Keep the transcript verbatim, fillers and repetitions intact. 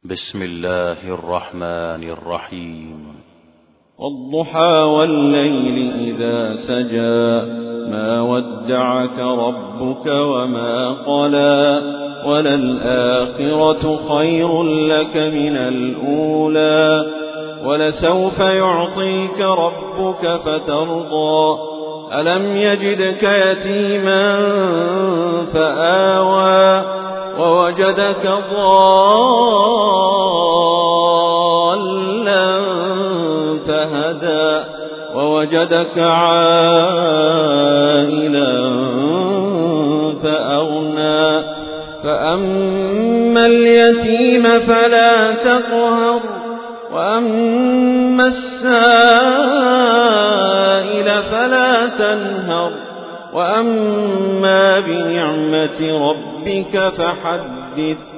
بسم الله الرحمن الرحيم. والضحى والليل إذا سجى ما ودعك ربك وما قلى وللآخرة خير لك من الأولى ولسوف يعطيك ربك فترضى ألم يجدك يتيما فآوى ووجدك ضالا فهدى ووجدك عائلا فأغنى فأما اليتيم فلا تقهر وأما السائل فلا تنهر وأما بنعمة ربك فحدث